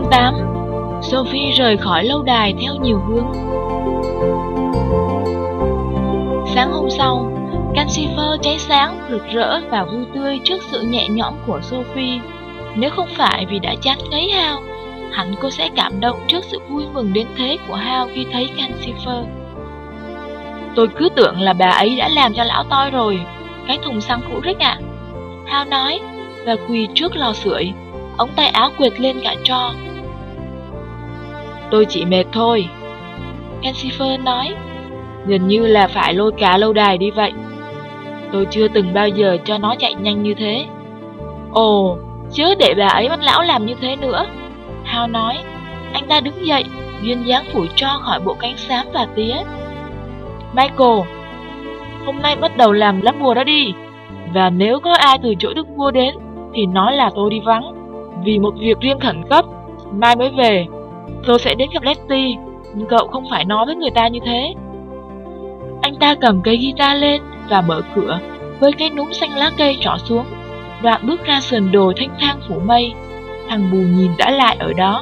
8. Sophie rời khỏi lâu đài theo nhiều hướng. Sáng hôm sau, Cansifer cháy sáng, rực rỡ và vui tươi trước sự nhẹ nhõm của Sophie. Nếu không phải vì đã chán ngấy Hao, hẳn cô sẽ cảm động trước sự vui mừng đến thế của Hao khi thấy Cansifer. Tôi cứ tưởng là bà ấy đã làm cho lão toi rồi, cái thùng xăng cũ rích ạ. Hao nói và quỳ trước lò sưởi, ống tay áo quệt lên cả tro. Tôi chỉ mệt thôi, Cansifer nói, gần như là phải lôi cả lâu đài đi vậy. Tôi chưa từng bao giờ cho nó chạy nhanh như thế. Ồ, chớ để bà ấy bắt lão làm như thế nữa, Hao nói. Anh ta đứng dậy, duyên dáng phủi tro khỏi bộ cánh xám và tía. Michael, hôm nay bắt đầu làm lá bùa đó đi. Và nếu có ai từ chỗ đức vua đến thì nói là tôi đi vắng, vì một việc riêng khẩn cấp, mai mới về. Tôi sẽ đến gặp Letty, nhưng cậu không phải nói với người ta như thế. Anh ta cầm cây guitar lên và mở cửa với cái núm xanh lá cây trỏ xuống, đoạn bước ra sườn đồi thanh thang phủ mây. Thằng Bù Nhìn đã lại ở đó.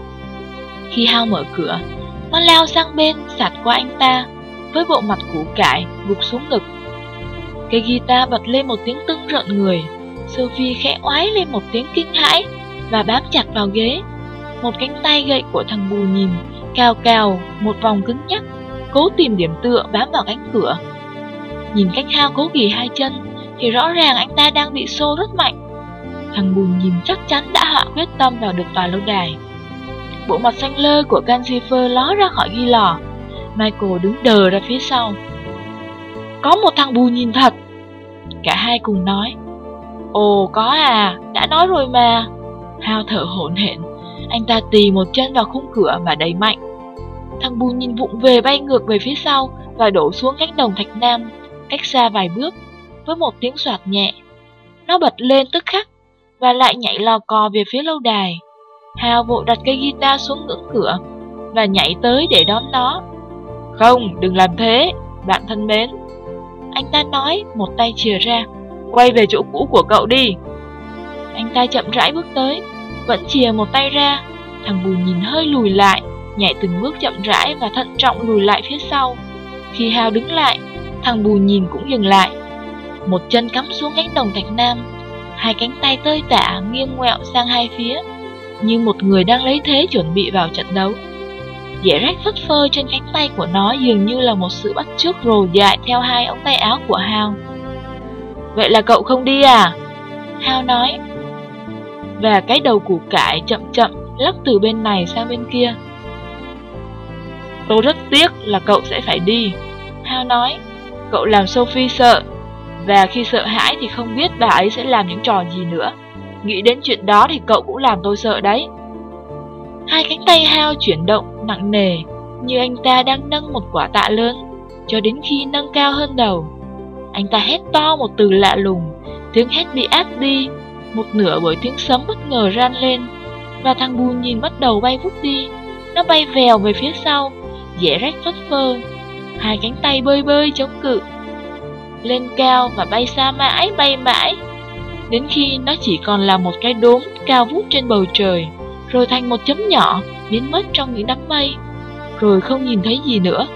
Khi Hao mở cửa, nó lao sang bên xạt qua anh ta với bộ mặt củ cải gục xuống ngực. Cây guitar bật lên một tiếng tưng rợn người. Sophie khẽ oái lên một tiếng kinh hãi và bám chặt vào ghế. Một cánh tay gậy của thằng Bù Nhìn cào cào một vòng cứng nhắc, cố tìm điểm tựa bám vào cánh cửa. Nhìn cách Hao cố ghì hai chân thì rõ ràng anh ta đang bị xô rất mạnh. Thằng Bù Nhìn chắc chắn đã hạ quyết tâm vào được tòa lâu đài. Bộ mặt xanh lơ của Cansifer ló ra khỏi ghi lò. Michael đứng đờ ra phía sau. Có một thằng Bù Nhìn thật, cả hai cùng nói. Ồ có à, đã nói rồi mà. Hao thở hổn hển. Anh ta tì một chân vào khung cửa và đẩy mạnh. Thằng Bù Nhìn vụng về bay ngược về phía sau và đổ xuống cánh đồng thạch nam, cách xa vài bước, với một tiếng xoạt nhẹ. Nó bật lên tức khắc và lại nhảy lò cò về phía lâu đài. Hao vội đặt cây guitar xuống ngưỡng cửa và nhảy tới để đón nó. Không, đừng làm thế, bạn thân mến, anh ta nói, một tay chìa ra. Quay về chỗ cũ của cậu đi. Anh ta chậm rãi bước tới, vẫn chìa một tay ra. Thằng Bù Nhìn hơi lùi lại, nhảy từng bước chậm rãi và thận trọng lùi lại phía sau. Khi Hao đứng lại, thằng Bù Nhìn cũng dừng lại. Một chân cắm xuống cánh đồng thạch nam, hai cánh tay tơi tả nghiêng ngoẹo sang hai phía, như một người đang lấy thế chuẩn bị vào trận đấu. Dẻ rách phất phơ trên cánh tay của nó dường như là một sự bắt chước rồ dại theo hai ống tay áo của Hao. Vậy là cậu không đi à? Hao nói. Và cái đầu củ cải chậm chậm lắc từ bên này sang bên kia. Tôi rất tiếc là cậu sẽ phải đi, Hao nói. Cậu làm Sophie sợ, và khi sợ hãi thì không biết bà ấy sẽ làm những trò gì nữa. Nghĩ đến chuyện đó thì cậu cũng làm tôi sợ đấy. Hai cánh tay Hao chuyển động nặng nề, như anh ta đang nâng một quả tạ lớn, cho đến khi nâng cao hơn đầu. Anh ta hét to một từ lạ lùng, tiếng hét bị át đi một nửa bởi tiếng sấm bất ngờ ran lên. Và thằng Bù Nhìn bắt đầu bay vút đi. Nó bay vèo về phía sau, dẻ rách phất phơ, hai cánh tay bơi bơi chống cự, lên cao và bay xa mãi, bay mãi, đến khi nó chỉ còn là một cái đốm cao vút trên bầu trời, rồi thành một chấm nhỏ biến mất trong những đám mây, rồi không nhìn thấy gì nữa.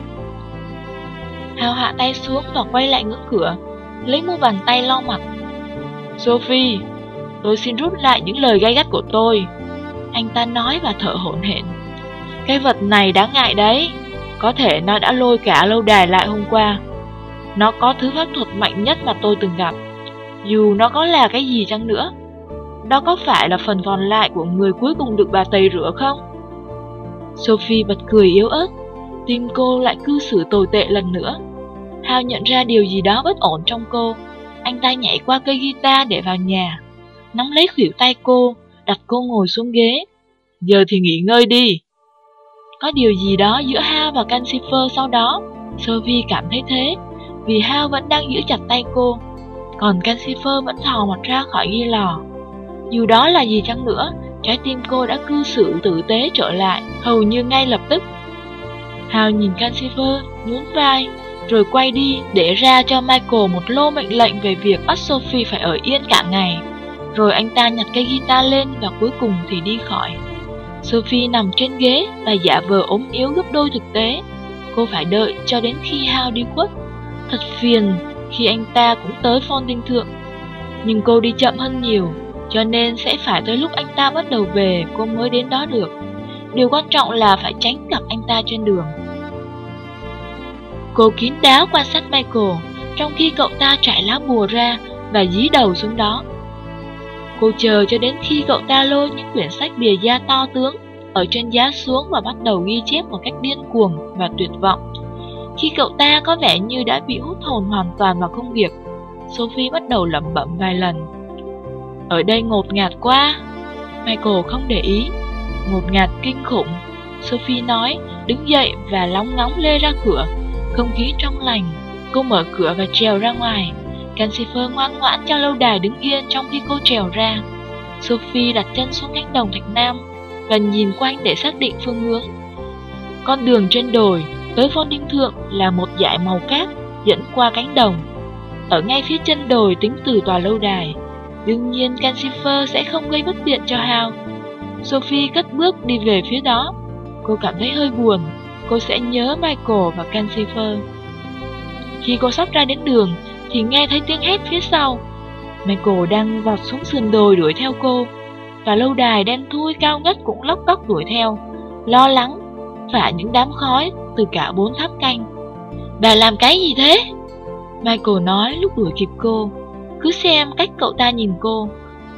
Hao hạ tay xuống và quay lại ngưỡng cửa, lấy mu bàn tay lau mặt. Sophie, tôi xin rút lại những lời gay gắt của tôi, anh ta nói và thở hổn hển. Cái vật này đáng ngại đấy, có thể nó đã lôi cả lâu đài lại hôm qua. Nó có thứ pháp thuật mạnh nhất mà tôi từng gặp, dù nó có là cái gì chăng nữa. Đó có phải là phần còn lại của người cuối cùng được bà tẩy rửa không? Sophie bật cười yếu ớt, tim cô lại cư xử tồi tệ lần nữa. Hao nhận ra điều gì đó bất ổn trong cô. Anh ta nhảy qua cây guitar để vào nhà, nắm lấy khuỷu tay cô, đặt cô ngồi xuống ghế. Giờ thì nghỉ ngơi đi. Có điều gì đó giữa Hao và Cansifer sau đó. Sophie cảm thấy thế, vì Hao vẫn đang giữ chặt tay cô, còn Cansifer vẫn thò mặt ra khỏi ghi lò. Dù đó là gì chăng nữa, trái tim cô đã cư xử tử tế trở lại hầu như ngay lập tức. Hao nhìn Cansifer, nhún vai, rồi quay đi để ra cho Michael một lô mệnh lệnh về việc bắt Sophie phải ở yên cả ngày. Rồi anh ta nhặt cây guitar lên và cuối cùng thì đi khỏi. Sophie nằm trên ghế và giả vờ ốm yếu gấp đôi thực tế. Cô phải đợi cho đến khi Hal đi khuất. Thật phiền khi anh ta cũng tới Fountain Thượng. Nhưng cô đi chậm hơn nhiều, cho nên sẽ phải tới lúc anh ta bắt đầu về cô mới đến đó được. Điều quan trọng là phải tránh gặp anh ta trên đường. Cô kín đáo quan sát Michael, trong khi cậu ta trải lá bùa ra và dí đầu xuống đó. Cô chờ cho đến khi cậu ta lôi những quyển sách bìa da to tướng ở trên giá xuống và bắt đầu ghi chép một cách điên cuồng và tuyệt vọng. Khi cậu ta có vẻ như đã bị hút hồn hoàn toàn vào công việc, Sophie bắt đầu lẩm bẩm vài lần. Ở đây ngột ngạt quá. Michael không để ý. Ngột ngạt kinh khủng, Sophie nói, đứng dậy và lóng ngóng lê ra cửa. Không khí trong lành. Cô mở cửa và trèo ra ngoài. Cansifer ngoan ngoãn cho lâu đài đứng yên trong khi cô trèo ra. Sophie đặt chân xuống cánh đồng Thạch Nam và nhìn quanh để xác định phương hướng. Con đường trên đồi tới Fountain Thượng là một dải màu cát dẫn qua cánh đồng. Ở ngay phía chân đồi tính từ tòa lâu đài. Đương nhiên Cansifer sẽ không gây bất tiện cho Hal. Sophie cất bước đi về phía đó. Cô cảm thấy hơi buồn. Cô sẽ nhớ Michael và Cansifer. Khi cô sắp ra đến đường thì nghe thấy tiếng hét phía sau. Michael đang vọt xuống sườn đồi đuổi theo cô. Và lâu đài đen thui cao ngất cũng lóc cóc đuổi theo, lo lắng phả những đám khói từ cả 4 tháp canh. Bà làm cái gì thế? Michael nói lúc đuổi kịp cô. Cứ xem cách cậu ta nhìn cô.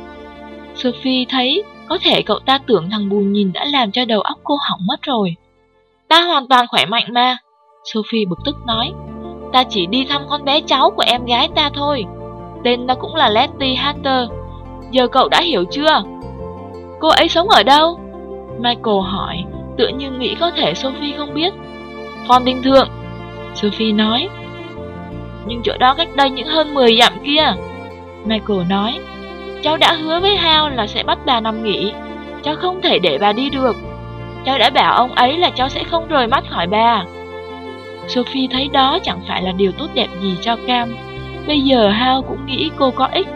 Sophie thấy có thể cậu ta tưởng thằng bù nhìn đã làm cho đầu óc cô hỏng mất rồi. Ta hoàn toàn khỏe mạnh mà, Sophie bực tức nói. Ta chỉ đi thăm con bé cháu của em gái ta thôi. Tên nó cũng là Letty Hatter. Giờ cậu đã hiểu chưa? Cô ấy sống ở đâu? Michael hỏi, tựa như nghĩ có thể Sophie không biết. Fountain Thượng, Sophie nói. Nhưng chỗ đó cách đây những hơn 10 dặm kia, Michael nói. Cháu đã hứa với Hal là sẽ bắt bà nằm nghỉ. Cháu không thể để bà đi được. Cháu đã bảo ông ấy là cháu sẽ không rời mắt khỏi bà. Sophie thấy đó chẳng phải là điều tốt đẹp gì cho Cam. Bây giờ Hal cũng nghĩ cô có ích.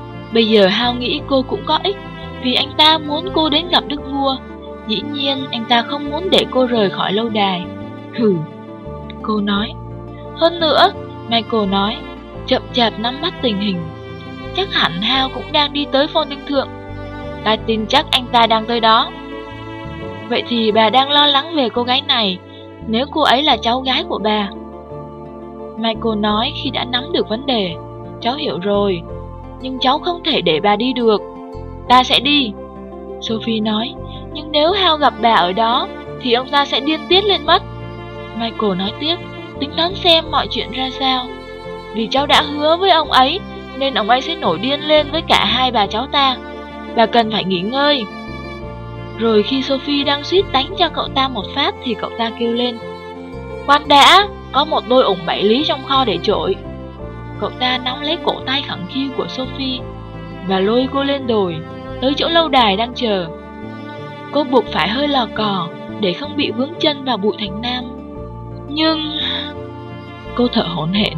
Vì anh ta muốn cô đến gặp đức vua. Dĩ nhiên anh ta không muốn để cô rời khỏi lâu đài. Hừ, cô nói. Hơn nữa, Michael nói, chậm chạp nắm bắt tình hình. Chắc hẳn Hal cũng đang đi tới Fountain Thượng. Ta tin chắc anh ta đang tới đó. Vậy thì bà đang lo lắng về cô gái này, nếu cô ấy là cháu gái của bà. Michael nói khi đã nắm được vấn đề. Cháu hiểu rồi, nhưng cháu không thể để bà đi được. Ta sẽ đi, Sophie nói. Nhưng nếu Hal gặp bà ở đó thì ông ta sẽ điên tiết lên mất. Michael nói tiếp, tính toán xem mọi chuyện ra sao. Vì cháu đã hứa với ông ấy nên ông ấy sẽ nổi điên lên với cả hai bà cháu ta. Bà cần phải nghỉ ngơi. Rồi khi Sophie đang suýt đánh cho cậu ta một phát thì cậu ta kêu lên. Khoan đã, có một đôi ủng 7 lý trong kho để trội. Cậu ta nắm lấy cổ tay khẳng khiu của Sophie và lôi cô lên đồi, tới chỗ lâu đài đang chờ. Cô buộc phải hơi lò cò để không bị vướng chân vào bụi Thành Nam. Nhưng... Cô thở hổn hển.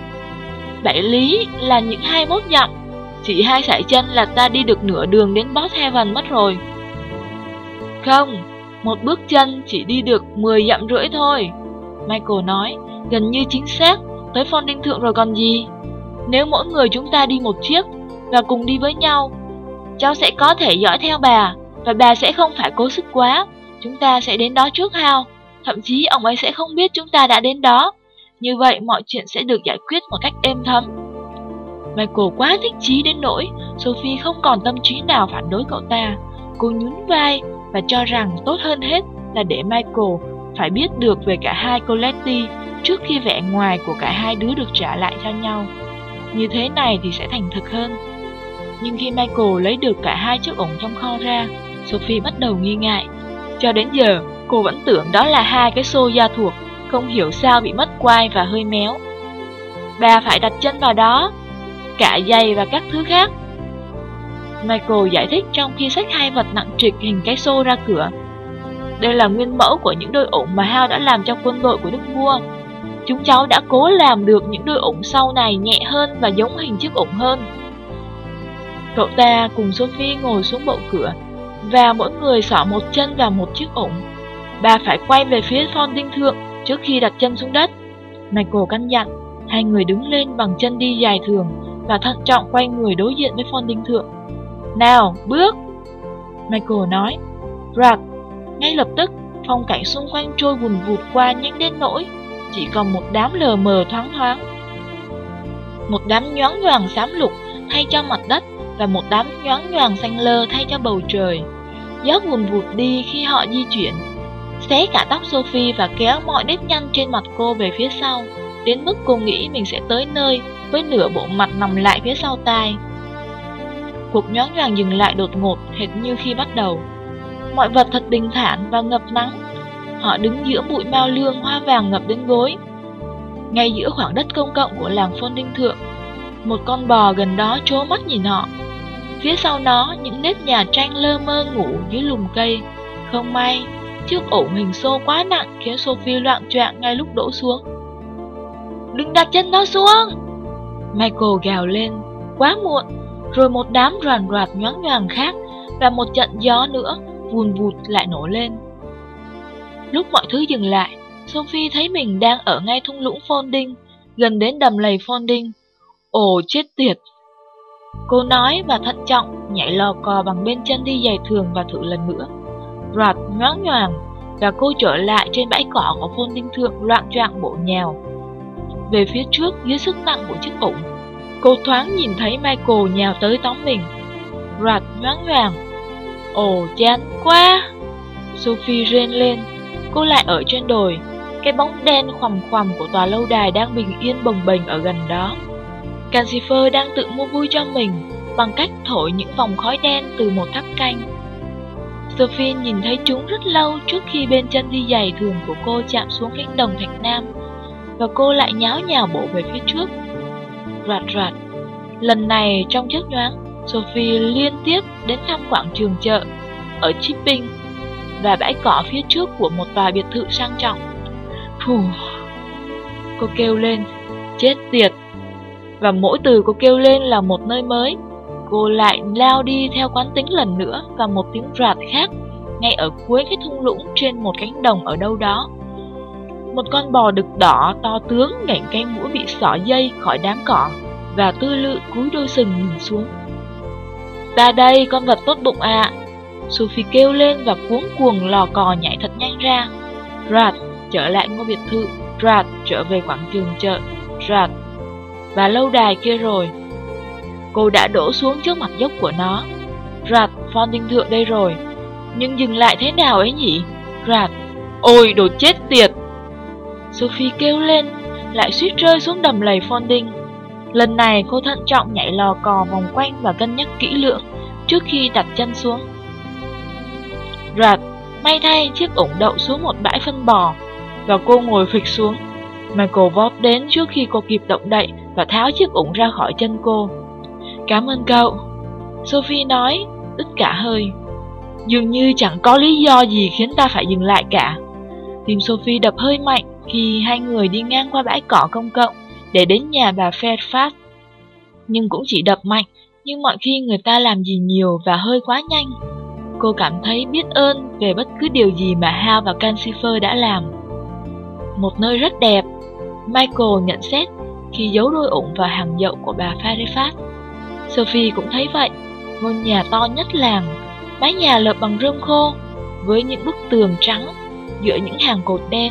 7 lý là những 21 dặm. Chỉ 2 sải chân là ta đi được nửa đường đến Boss Heaven mất rồi. Không, một bước chân chỉ đi được 10 dặm rưỡi thôi, Michael nói, gần như chính xác, tới Fountain Thượng rồi còn gì. Nếu mỗi người chúng ta đi một chiếc và cùng đi với nhau, cháu sẽ có thể dõi theo bà, và bà sẽ không phải cố sức quá. Chúng ta sẽ đến đó trước Hal, thậm chí ông ấy sẽ không biết chúng ta đã đến đó. Như vậy mọi chuyện sẽ được giải quyết một cách êm thấm. Michael quá thích chí đến nỗi Sophie không còn tâm trí nào phản đối cậu ta. Cô nhún vai và cho rằng tốt hơn hết là để Michael phải biết được về cả hai cô Letty trước khi vẻ ngoài của cả hai đứa được trả lại cho nhau. Như thế này thì sẽ thành thực hơn. Nhưng khi Michael lấy được cả hai chiếc ủng trong kho ra, Sophie bắt đầu nghi ngại. Cho đến giờ, cô vẫn tưởng đó là hai cái xô da thuộc, không hiểu sao bị mất quai và hơi méo. Bà phải đặt chân vào đó, cả giày và các thứ khác, Michael giải thích trong khi xách hai vật nặng trịch hình cái xô ra cửa. Đây là nguyên mẫu của những đôi ủng mà Hal đã làm cho quân đội của đức vua. Chúng cháu đã cố làm được những đôi ủng sau này nhẹ hơn và giống hình chiếc ủng hơn. Cậu ta cùng Sophie ngồi xuống bậu cửa và mỗi người xỏ một chân vào một chiếc ủng. Bà phải quay về phía Fonding Thượng trước khi đặt chân xuống đất. Michael căn dặn. Hai người đứng lên bằng chân đi dài thường và thận trọng quay người đối diện với Fonding Thượng. Nào, bước! Michael nói. Rạt! Ngay lập tức, phong cảnh xung quanh trôi vùn vụt qua nhanh đến nỗi chỉ còn một đám lờ mờ thoáng thoáng. Một đám nhoáng nhoàng xám lục thay cho mặt đất và một đám nhoáng nhoàng xanh lơ thay cho bầu trời. Gió vùn vụt đi khi họ di chuyển, xé cả tóc Sophie và kéo mọi nếp nhăn trên mặt cô về phía sau, đến mức cô nghĩ mình sẽ tới nơi với nửa bộ mặt nằm lại phía sau tai. Cuộc nhoáng nhoàng dừng lại đột ngột hệt như khi bắt đầu. Mọi vật thật bình thản và ngập nắng. Họ đứng giữa bụi mao lương hoa vàng ngập đến gối. Ngay giữa khoảng đất công cộng của làng Fonding Thượng, một con bò gần đó trố mắt nhìn họ. Phía sau nó, những nếp nhà tranh lơ mơ ngủ dưới lùm cây. Không may, chiếc ủng hình xô quá nặng khiến Sophie loạng choạng ngay lúc đổ xuống. Đừng đặt chân nó xuống! Michael gào lên. Quá muộn, rồi một đám ràn rạt nhoáng nhoàng khác và một trận gió nữa vùn vụt lại nổ lên. Lúc mọi thứ dừng lại, Sophie thấy mình đang ở ngay thung lũng Fonding, gần đến đầm lầy Fonding. Ồ, chết tiệt! Cô nói và thận trọng nhảy lò cò bằng bên chân đi giày thường và thử lần nữa. Rạt nhoáng nhoàng và cô trở lại trên bãi cỏ của Fonding Thượng loạng choạng bộ nhào về phía trước dưới sức nặng của chiếc ủng. Cô thoáng nhìn thấy Michael nhào tới tóm mình. Rạt nhoáng nhoàng. Ồ, chán quá! Sophie rên lên. Cô lại ở trên đồi. Cái bóng đen khoằm khoằm của tòa lâu đài đang bình yên bồng bềnh ở gần đó. Calcifer đang tự mua vui cho mình bằng cách thổi những vòng khói đen từ một tháp canh. Sophie nhìn thấy chúng rất lâu trước khi bên chân đi giày thường của cô chạm xuống cánh đồng thạch nam, và cô lại nháo nhào bộ về phía trước. Rạt rạt. Lần này trong chớp nhoáng, Sophie liên tiếp đến thăm quảng trường chợ ở Chipping và bãi cỏ phía trước của một tòa biệt thự sang trọng. Phù! Cô kêu lên, chết tiệt! Và mỗi từ cô kêu lên là một nơi mới. Cô lại lao đi theo quán tính lần nữa và một tiếng rạt khác ngay ở cuối cái thung lũng trên một cánh đồng ở đâu đó. Một con bò đực đỏ to tướng ngẩng cái mũi bị xỏ dây khỏi đám cỏ và tư lự cúi đôi sừng nhìn xuống. Ta đây, con vật tốt bụng ạ! Sophie kêu lên và cuống cuồng lò cò nhảy thật nhanh ra. Rạt, trở lại ngôi biệt thự. Rạt, trở về quảng trường chợ. Rạt, và lâu đài kia rồi. Cô đã đổ xuống trước mặt dốc của nó. Rạt, Fonding Thượng đây rồi. Nhưng dừng lại thế nào ấy nhỉ? Rạt, ôi đồ chết tiệt! Sophie kêu lên, lại suýt rơi xuống đầm lầy Fonding. Lần này cô thận trọng nhảy lò cò vòng quanh và cân nhắc kỹ lưỡng trước khi đặt chân xuống. Rạt, may thay chiếc ủng đậu xuống một bãi phân bò và cô ngồi phịch xuống. Michael vót đến trước khi cô kịp động đậy và tháo chiếc ủng ra khỏi chân cô. Cảm ơn cậu, Sophie nói, đứt cả hơi. Dường như chẳng có lý do gì khiến ta phải dừng lại cả. Tim Sophie đập hơi mạnh khi hai người đi ngang qua bãi cỏ công cộng để đến nhà bà Fairfax. Nhưng cũng chỉ đập mạnh như mọi khi người ta làm gì nhiều và hơi quá nhanh. Cô cảm thấy biết ơn về bất cứ điều gì mà Hal và Calcifer đã làm. Một nơi rất đẹp, Michael nhận xét khi giấu đôi ủng vào hàng dậu của bà Fairfax. Sophie cũng thấy vậy. Ngôi nhà to nhất làng, mái nhà lợp bằng rơm khô với những bức tường trắng giữa những hàng cột đen.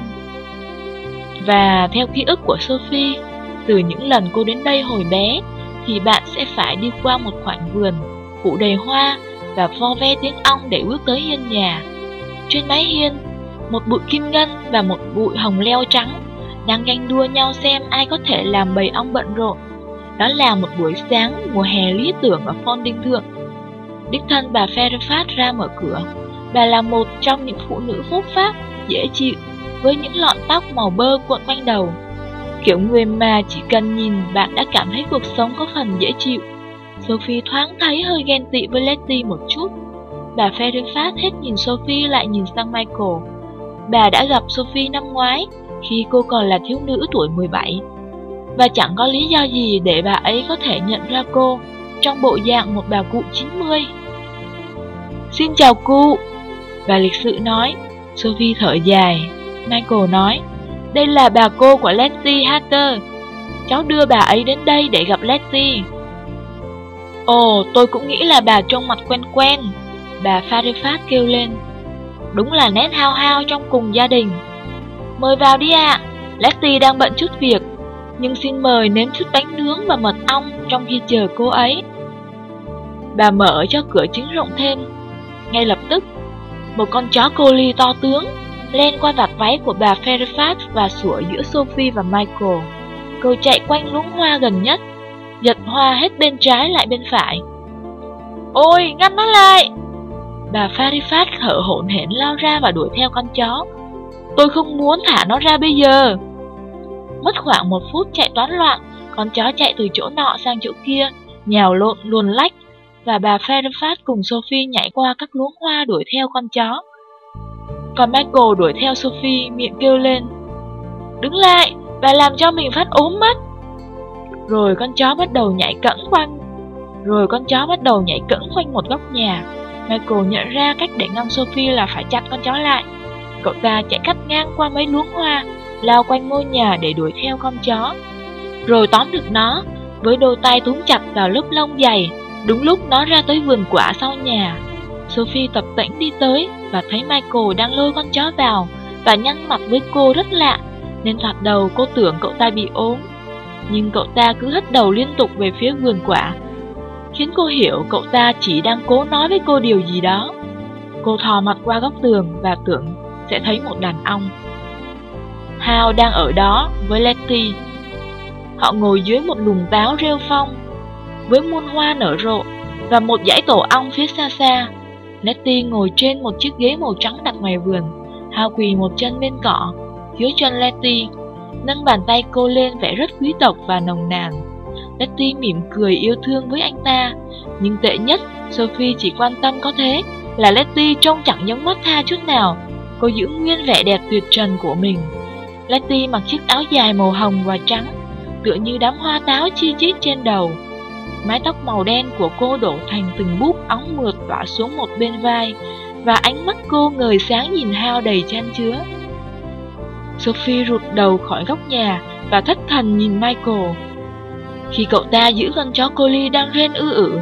Và theo ký ức của Sophie, từ những lần cô đến đây hồi bé, thì bạn sẽ phải đi qua một khoảnh vườn phủ đầy hoa và vo ve tiếng ong để bước tới hiên nhà. Trên mái hiên, một bụi kim ngân và một bụi hồng leo trắng đang ganh đua nhau xem ai có thể làm bầy ong bận rộn. Đó là một buổi sáng mùa hè lý tưởng ở Fonding Thượng. Đích thân bà Fairfax ra mở cửa. Bà là một trong những phụ nữ phúc pháp, dễ chịu, với những lọn tóc màu bơ cuộn quanh đầu. Kiểu người mà chỉ cần nhìn bạn đã cảm thấy cuộc sống có phần dễ chịu. Sophie thoáng thấy hơi ghen tị với Letty một chút. Bà Fairfax hết nhìn Sophie lại nhìn sang Michael. Bà đã gặp Sophie năm ngoái khi cô còn là thiếu nữ tuổi 17. Và chẳng có lý do gì để bà ấy có thể nhận ra cô trong bộ dạng một bà cụ 90. Xin chào cụ, bà lịch sự nói. Sophie thở dài. Michael nói, đây là bà cô của Letty Hatter. Cháu đưa bà ấy đến đây để gặp Letty. Ồ, tôi cũng nghĩ là bà trông mặt quen quen, bà Fairfax kêu lên. Đúng là nét hao hao trong cùng gia đình. Mời vào đi ạ. Letty đang bận chút việc, nhưng xin mời nếm chút bánh nướng và mật ong trong khi chờ cô ấy. Bà mở cho cửa chính rộng thêm. Ngay lập tức, một con chó collie to tướng len qua vạt váy của bà Fairfax và sủa giữa Sophie và Michael. Cô chạy quanh luống hoa gần nhất, giật hoa hết bên trái lại bên phải. Ôi, ngăn nó lại! Bà Fairfax thở hổn hển lao ra và đuổi theo con chó. Tôi không muốn thả nó ra bây giờ. Mất khoảng 1 phút chạy toán loạn, con chó chạy từ chỗ nọ sang chỗ kia, nhào lộn luồn lách, và bà Fairfax cùng Sophie nhảy qua các luống hoa đuổi theo con chó. Còn Michael đuổi theo Sophie, miệng kêu lên, đứng lại, bà làm cho mình phát ốm mất. Rồi con chó bắt đầu nhảy cẫng quanh một góc nhà. Michael nhận ra cách để ngăn Sophie là phải chặn con chó lại. Cậu ta chạy cắt ngang qua mấy luống hoa, lao quanh ngôi nhà để đuổi theo con chó. Rồi tóm được nó, với đôi tay túm chặt vào lớp lông dày, đúng lúc nó ra tới vườn quả sau nhà. Sophie tập tễnh đi tới và thấy Michael đang lôi con chó vào và nhăn mặt với cô rất lạ, nên thoạt đầu cô tưởng cậu ta bị ốm. Nhưng cậu ta cứ hất đầu liên tục về phía vườn quả, khiến cô hiểu cậu ta chỉ đang cố nói với cô điều gì đó. Cô thò mặt qua góc tường và tưởng sẽ thấy một đàn ong. Hal đang ở đó với Letty. Họ ngồi dưới một lùm táo rêu phong, với muôn hoa nở rộ và một dãy tổ ong phía xa xa. Letty ngồi trên một chiếc ghế màu trắng đặt ngoài vườn. Hal quỳ một chân lên cỏ, dưới chân Letty, nâng bàn tay cô lên vẻ rất quý tộc và nồng nàn. Letty mỉm cười yêu thương với anh ta, nhưng tệ nhất, Sophie chỉ quan tâm có thế là Letty trông chẳng giống Martha chút nào. Cô giữ nguyên vẻ đẹp tuyệt trần của mình. Letty mặc chiếc áo dài màu hồng và trắng, tựa như đám hoa táo chi chít trên đầu. Mái tóc màu đen của cô đổ thành từng búp óng mượt tỏa xuống một bên vai, và ánh mắt cô ngời sáng nhìn Hal đầy chan chứa. Sophie rụt đầu khỏi góc nhà và thất thần nhìn Michael, khi cậu ta giữ con chó collie đang rên ư.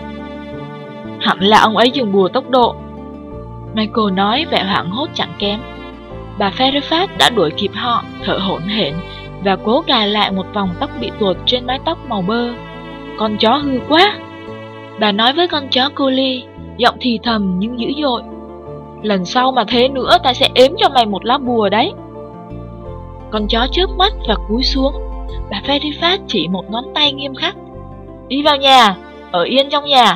Hẳn là ông ấy dùng bùa tốc độ, Michael nói vẻ hoảng hốt chẳng kém. Bà Fairfax đã đuổi kịp họ, thở hổn hển và cố gài lại một vòng tóc bị tuột trên mái tóc màu bơ. Con chó hư quá, bà nói với con chó collie, giọng thì thầm nhưng dữ dội. Lần sau mà thế nữa ta sẽ ếm cho mày một lá bùa đấy. Con chó chớp mắt và cúi xuống. Bà Fairfax chỉ một ngón tay nghiêm khắc. Đi vào nhà, ở yên trong nhà.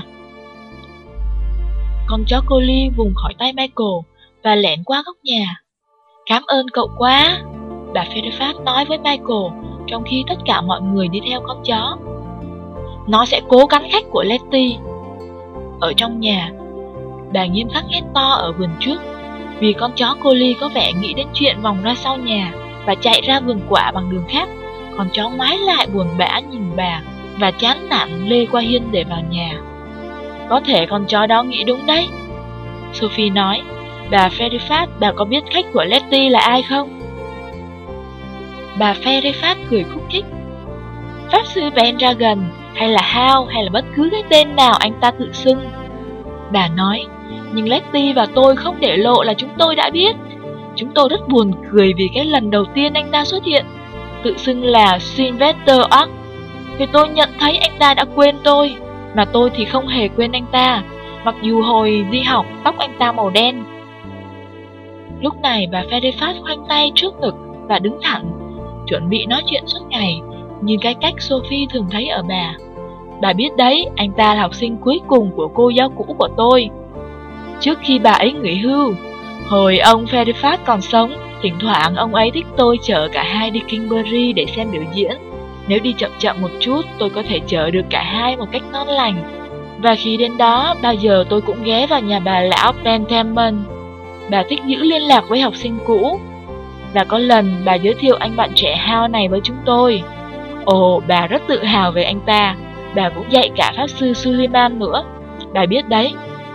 Con chó collie vùng khỏi tay Michael và lẻn qua góc nhà. Cảm ơn cậu quá, bà Fairfax nói với Michael, trong khi tất cả mọi người đi theo con chó. Nó sẽ cố cắn khách của Letty. Ở trong nhà, bà nghiêm khắc hét to ở vườn trước, vì con chó collie có vẻ nghĩ đến chuyện vòng ra sau nhà và chạy ra vườn quả bằng đường khác. Con chó ngoái lại buồn bã nhìn bà và chán nản lê qua hiên để vào nhà. Có thể con chó đó nghĩ đúng đấy, Sophie nói. Bà Fairfax, bà có biết khách của Letty là ai không? Bà Fairfax cười khúc khích. Pháp sư Pendragon, hay là Hal, hay là bất cứ cái tên nào anh ta tự xưng. Bà nói, nhưng Letty và tôi không để lộ là chúng tôi đã biết. Chúng tôi rất buồn cười vì cái lần đầu tiên anh ta xuất hiện, tự xưng là Sylvester Oak, vì tôi nhận thấy anh ta đã quên tôi, mà tôi thì không hề quên anh ta, mặc dù hồi đi học tóc anh ta màu đen. Lúc này bà Fairfax khoanh tay trước ngực và đứng thẳng, chuẩn bị nói chuyện suốt ngày, như cái cách Sophie thường thấy ở bà. Bà biết đấy, anh ta là học sinh cuối cùng của cô giáo cũ của tôi, trước khi bà ấy nghỉ hưu. Hồi ông Fairfax còn sống, thỉnh thoảng ông ấy thích tôi chở cả hai đi Kingbury để xem biểu diễn. Nếu đi chậm chậm một chút, tôi có thể chở được cả hai một cách ngon lành. Và khi đến đó, bao giờ tôi cũng ghé vào nhà bà lão Pentherman. Bà thích giữ liên lạc với học sinh cũ. Và có lần bà giới thiệu anh bạn trẻ Hal này với chúng tôi. Ồ, bà rất tự hào về anh ta. Bà cũng dạy cả pháp sư Suleiman nữa. Bà biết đấy,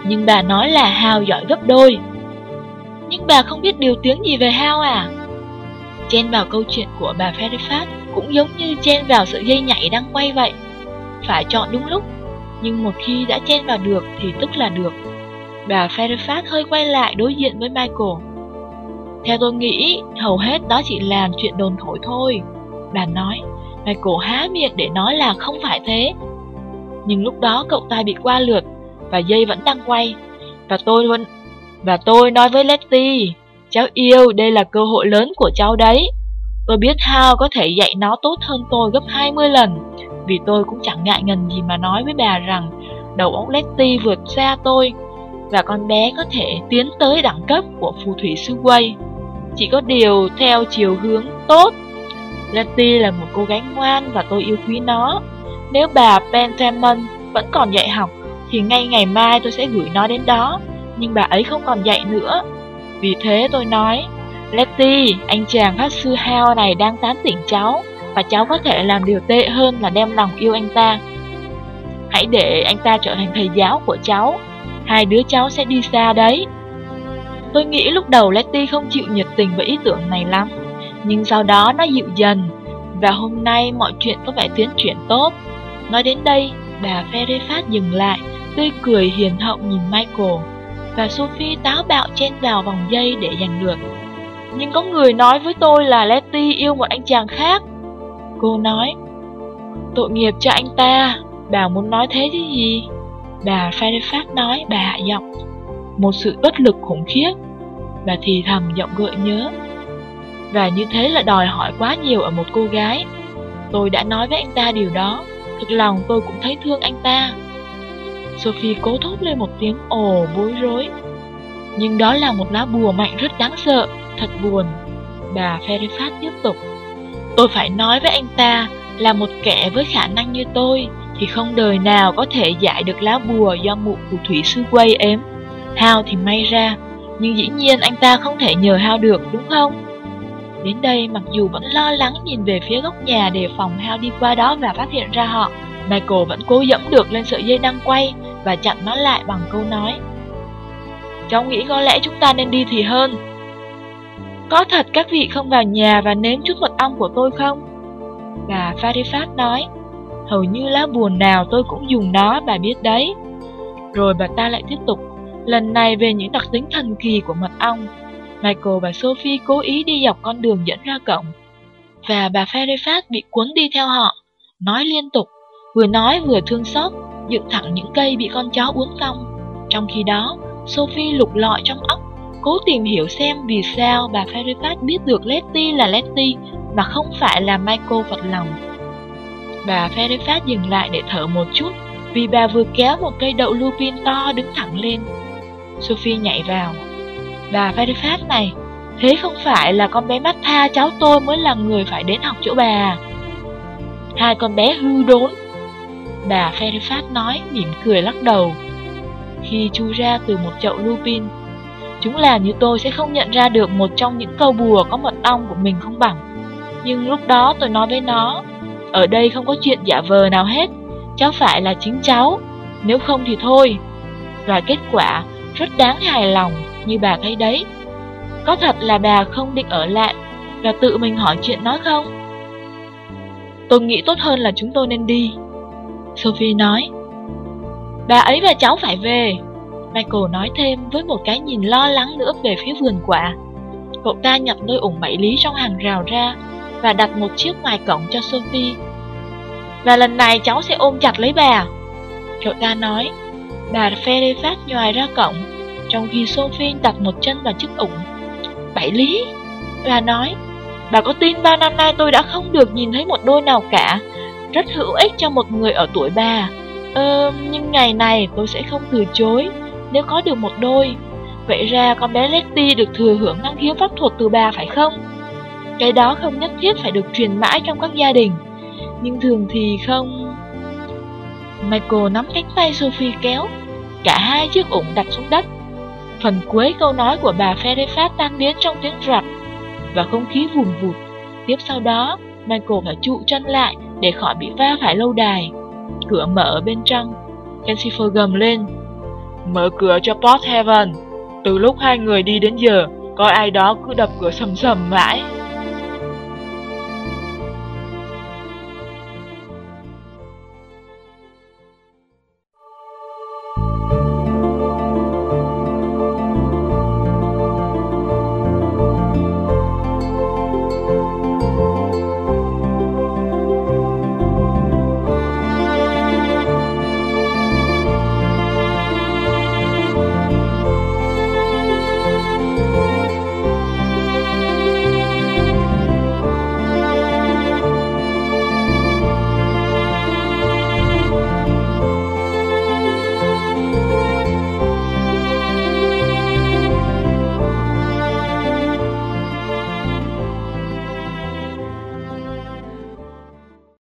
Nhưng bà nói là Hao giỏi gấp đôi. Nhưng bà không biết điều tiếng gì về Hao à? Chen vào câu chuyện của bà Fairfax cũng giống như chen vào sợi dây nhảy đang quay vậy. Phải chọn đúng lúc, nhưng một khi đã chen vào được thì tức là được. Bà Fairfax hơi quay lại đối diện với Michael. Theo tôi nghĩ, hầu hết đó chỉ là chuyện đồn thổi thôi, bà nói. Michael há miệng để nói là không phải thế. Nhưng lúc đó cậu ta bị qua lượt, và dây vẫn đang quay. Và tôi nói với Letty, cháu yêu, đây là cơ hội lớn của cháu đấy. Tôi biết Hao có thể dạy nó tốt hơn tôi gấp 20 lần, vì tôi cũng chẳng ngại ngần gì mà nói với bà rằng đầu óc Letty vượt xa tôi, và con bé có thể tiến tới đẳng cấp của phù thủy sư Way. Chỉ có điều theo chiều hướng tốt. Letty là một cô gái ngoan và tôi yêu quý nó. Nếu bà Pentramon vẫn còn dạy học thì ngay ngày mai tôi sẽ gửi nó đến đó. Nhưng bà ấy không còn dạy nữa. Vì thế tôi nói, Letty, anh chàng pháp sư Hao này đang tán tỉnh cháu, và cháu có thể làm điều tệ hơn là đem lòng yêu anh ta. Hãy để anh ta trở thành thầy giáo của cháu. Hai đứa cháu sẽ đi xa đấy. Tôi nghĩ lúc đầu Letty không chịu nhiệt tình với ý tưởng này lắm, nhưng sau đó nó dịu dần, và hôm nay mọi chuyện có vẻ tiến triển tốt. Nói đến đây, bà Fairfax dừng lại, tươi cười hiền hậu nhìn Michael, và Sophie táo bạo chen vào vòng dây để giành lượt. Nhưng có người nói với tôi là Letty yêu một anh chàng khác. Cô nói, tội nghiệp cho anh ta, bà muốn nói thế chứ gì? Bà Fairfax nói, bà hạ giọng. Một sự bất lực khủng khiếp. Bà thì thầm giọng gợi nhớ. Và như thế là đòi hỏi quá nhiều ở một cô gái. Tôi đã nói với anh ta điều đó. Thực lòng tôi cũng thấy thương anh ta. Sophie cố thốt lên một tiếng ồ bối rối. Nhưng đó là một lá bùa mạnh rất đáng sợ. Thật buồn. Bà Fairfax tiếp tục. Tôi phải nói với anh ta là một kẻ với khả năng như tôi thì không đời nào có thể giải được lá bùa do mụ phù thủy sư Way ếm. Hao thì may ra, nhưng dĩ nhiên anh ta không thể nhờ Hao được, đúng không? Đến đây, mặc dù vẫn lo lắng nhìn về phía góc nhà đề phòng Hao đi qua đó và phát hiện ra họ, Michael vẫn cố dẫm được lên sợi dây đang quay và chặn nó lại bằng câu nói. Cháu nghĩ có lẽ chúng ta nên đi thì hơn. Có thật các vị không vào nhà và nếm chút mật ong của tôi không? Bà Fairfax nói. Hầu như lá bùa nào tôi cũng dùng nó, bà biết đấy. Rồi bà ta lại tiếp tục, lần này về những đặc tính thần kỳ của mật ong. Michael và Sophie cố ý đi dọc con đường dẫn ra cổng, và bà Fairfax bị cuốn đi theo họ, nói liên tục, vừa nói vừa thương xót, dựng thẳng những cây bị con chó uốn cong. Trong khi đó, Sophie lục lọi trong óc, cố tìm hiểu xem vì sao bà Fairfax biết được Letty là Letty mà không phải là Michael phật lòng. Bà Fairfax dừng lại để thở một chút, vì bà vừa kéo một cây đậu lupin to đứng thẳng lên. Sophie nhảy vào. Bà Fairfax này, thế không phải là con bé Martha cháu tôi mới là người phải đến học chỗ bà. Hai con bé hư đốn. Bà Fairfax nói, mỉm cười lắc đầu. Khi chui ra từ một chậu lupin, chúng làm như tôi sẽ không nhận ra được một trong những câu bùa có mật ong của mình không bằng. Nhưng lúc đó tôi nói với nó, ở đây không có chuyện giả vờ nào hết, cháu phải là chính cháu, nếu không thì thôi. Và kết quả rất đáng hài lòng, như bà thấy đấy. Có thật là bà không định ở lại và tự mình hỏi chuyện nó không? Tôi nghĩ tốt hơn là chúng tôi nên đi, Sophie nói. Bà ấy và cháu phải về, Michael nói thêm với một cái nhìn lo lắng nữa về phía vườn quả. Cậu ta nhặt đôi ủng 7 lý trong hàng rào ra và đặt một chiếc ngoài cổng cho Sophie. Và lần này cháu sẽ ôm chặt lấy bà, cậu ta nói. Bà Fairfax nhoài ra cổng, trong khi Sophie đặt một chân vào chiếc ủng. 7 lý, bà nói. Bà có tin bao năm nay tôi đã không được nhìn thấy một đôi nào cả. Rất hữu ích cho một người ở tuổi bà. Nhưng ngày này tôi sẽ không từ chối nếu có được một đôi. Vậy ra con bé Letty được thừa hưởng năng khiếu pháp thuật từ bà phải không? Cái đó không nhất thiết phải được truyền mãi trong các gia đình, nhưng thường thì không. Michael nắm cánh tay Sophie kéo. Cả hai chiếc ủng đặt xuống đất. Phần cuối câu nói của bà Fairfax tan biến trong tiếng rạch và không khí vùn vụt. Tiếp sau đó, Michael phải trụ chân lại để khỏi bị va phải lâu đài. Cửa mở bên trong. Kensifer gầm lên. mở cửa cho Port Haven. Từ lúc hai người đi đến giờ, coi ai đó cứ đập cửa sầm sầm mãi.